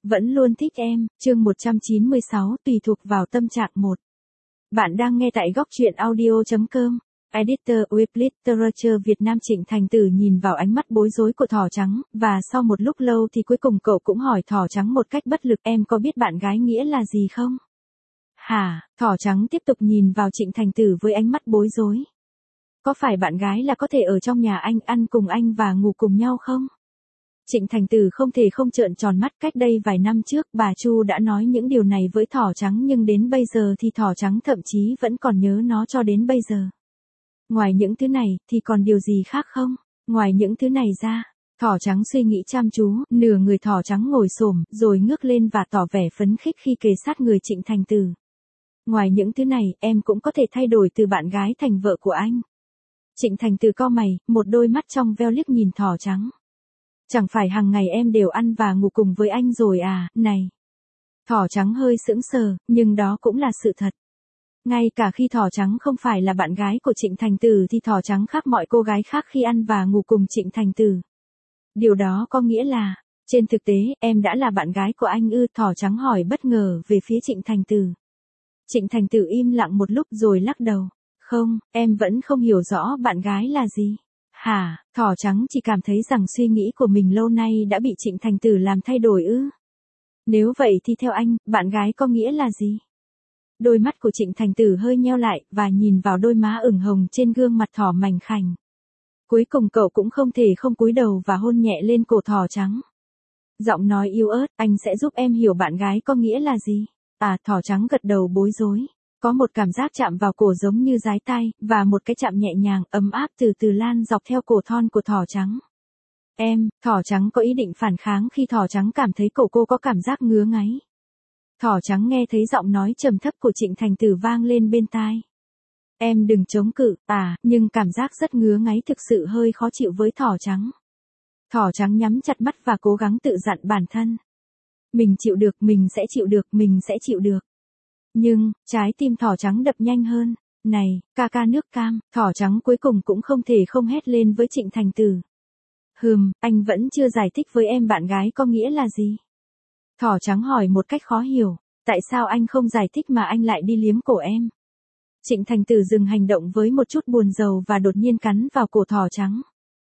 Vẫn luôn thích em, chương 196 tùy thuộc vào tâm trạng 1. Bạn đang nghe tại góc truyện audio.com. Editor with Literature Việt Nam. Trịnh Thành Tử nhìn vào ánh mắt bối rối của Thỏ Trắng, và sau một lúc lâu thì cuối cùng cậu cũng hỏi Thỏ Trắng một cách bất lực, em có biết bạn gái nghĩa là gì không? Hả? Thỏ Trắng tiếp tục nhìn vào Trịnh Thành Tử với ánh mắt bối rối. Có phải bạn gái là có thể ở trong nhà anh, ăn cùng anh và ngủ cùng nhau không? Trịnh Thành Tử không thể không trợn tròn mắt. Cách đây vài năm trước bà Chu đã nói những điều này với Thỏ Trắng, nhưng đến bây giờ thì Thỏ Trắng thậm chí vẫn còn nhớ nó cho đến bây giờ. Ngoài những thứ này thì còn điều gì khác không? Ngoài những thứ này ra, Thỏ Trắng suy nghĩ chăm chú, nửa người Thỏ Trắng ngồi xổm rồi ngước lên và tỏ vẻ phấn khích khi kề sát người Trịnh Thành Tử. Ngoài những thứ này, em cũng có thể thay đổi từ bạn gái thành vợ của anh. Trịnh Thành Tử cau mày, một đôi mắt trong veo liếc nhìn Thỏ Trắng. Chẳng phải hàng ngày em đều ăn và ngủ cùng với anh rồi à, này. Thỏ Trắng hơi sững sờ, nhưng đó cũng là sự thật. Ngay cả khi Thỏ Trắng không phải là bạn gái của Trịnh Thành Tử thì Thỏ Trắng khác mọi cô gái khác khi ăn và ngủ cùng Trịnh Thành Tử. Điều đó có nghĩa là, trên thực tế, em đã là bạn gái của anh ư? Thỏ Trắng hỏi bất ngờ về phía Trịnh Thành Tử. Trịnh Thành Tử im lặng một lúc rồi lắc đầu. Không, em vẫn không hiểu rõ bạn gái là gì. Hả? Thỏ Trắng chỉ cảm thấy rằng suy nghĩ của mình lâu nay đã bị Trịnh Thành Tử làm thay đổi ư? Nếu vậy thì theo anh, bạn gái có nghĩa là gì? Đôi mắt của Trịnh Thành Tử hơi nheo lại, và nhìn vào đôi má ửng hồng trên gương mặt Thỏ mảnh khảnh. Cuối cùng cậu cũng không thể không cúi đầu và hôn nhẹ lên cổ Thỏ Trắng. Giọng nói yếu ớt, anh sẽ giúp em hiểu bạn gái có nghĩa là gì? À, Thỏ Trắng gật đầu bối rối. Có một cảm giác chạm vào cổ giống như dái tai, và một cái chạm nhẹ nhàng, ấm áp từ từ lan dọc theo cổ thon của Thỏ Trắng. Thỏ Trắng có ý định phản kháng khi Thỏ Trắng cảm thấy cổ cô có cảm giác ngứa ngáy. Thỏ Trắng nghe thấy giọng nói trầm thấp của Trịnh Thành Tử vang lên bên tai. Em đừng chống cự, nhưng cảm giác rất ngứa ngáy thực sự hơi khó chịu với Thỏ Trắng. Thỏ Trắng nhắm chặt mắt và cố gắng tự dặn bản thân. Mình chịu được, mình sẽ chịu được, mình sẽ chịu được. Nhưng, trái tim Thỏ Trắng đập nhanh hơn. Này, ca nước cam, Thỏ Trắng cuối cùng cũng không thể không hét lên với Trịnh Thành Tử. Anh vẫn chưa giải thích với em bạn gái có nghĩa là gì? Thỏ Trắng hỏi một cách khó hiểu, tại sao anh không giải thích mà anh lại đi liếm cổ em? Trịnh Thành Tử dừng hành động với một chút buồn rầu và đột nhiên cắn vào cổ Thỏ Trắng.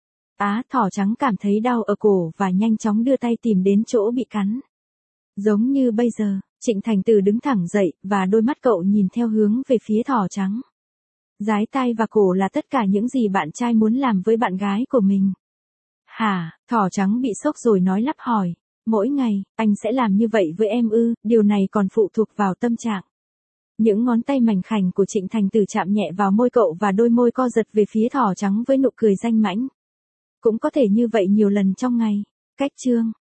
Thỏ Trắng cảm thấy đau ở cổ và nhanh chóng đưa tay tìm đến chỗ bị cắn. Giống như bây giờ, Trịnh Thành Tử đứng thẳng dậy, và đôi mắt cậu nhìn theo hướng về phía Thỏ Trắng. Dái tai và cổ là tất cả những gì bạn trai muốn làm với bạn gái của mình. Hả? Thỏ Trắng bị sốc rồi nói lắp hỏi. Mỗi ngày, anh sẽ làm như vậy với em ư? Điều này còn phụ thuộc vào tâm trạng. Những ngón tay mảnh khảnh của Trịnh Thành Tử chạm nhẹ vào môi cậu và đôi môi co giật về phía Thỏ Trắng với nụ cười danh mãnh. Cũng có thể như vậy nhiều lần trong ngày. Cách chương